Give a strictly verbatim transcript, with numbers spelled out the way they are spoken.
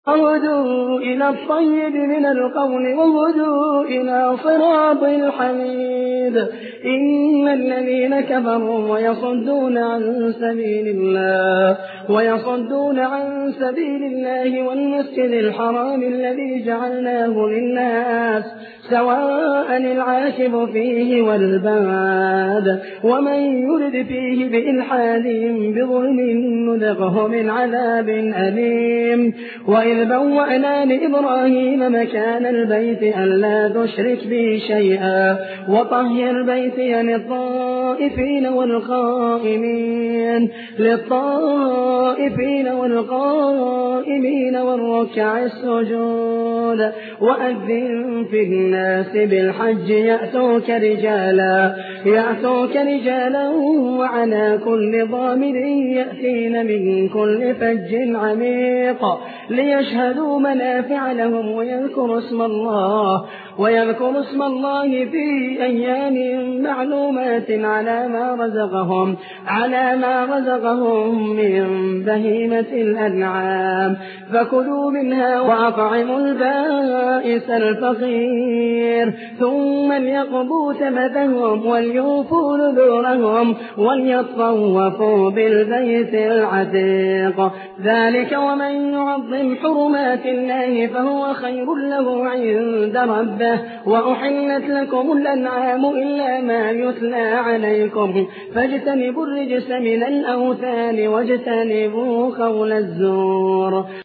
وهدوا إلى الطيب من القول وهدوا إلى صراط الحميد. إن الذين كفروا ويصدون عن سبيل الله ويصدون عن سبيل الله والمسجد الحرام الذي جعلناه للناس سواء العاكف فيه والباد ومن يرد فيه بإلحاد بظلم نذقه من عذاب أليم. وإذ بوأنا لإبراهيم مكان البيت ألا تشرك بي شيئا وطهر بيتي للطائفين والقائمين للطائفين والقائمين والركع السجود. وأذن في الناس بالحج يأتوك رجالا يأتوك رجالا وعلى كل ضامر يأتين من كل فج عميق ليشهدوا منافع لهم ويذكروا اسم الله ويذكروا اسم الله في أيام معلومات على ما رزقهم على ما رزقهم من بهيمة الأنعام فكلوا منها وأطعموا البائس الفقير ثم ليقضوا تمثهم وليوفوا نذورهم وليطوفوا بالبيت العتيق. ذلك ومن يعظم حرمات الله فهو خير له عند ربه. وأحلت لكم الأنعام إلا ما يتلى عليكم فاجتنبوا الرجس من الأوثان واجتنبوا قول الزور.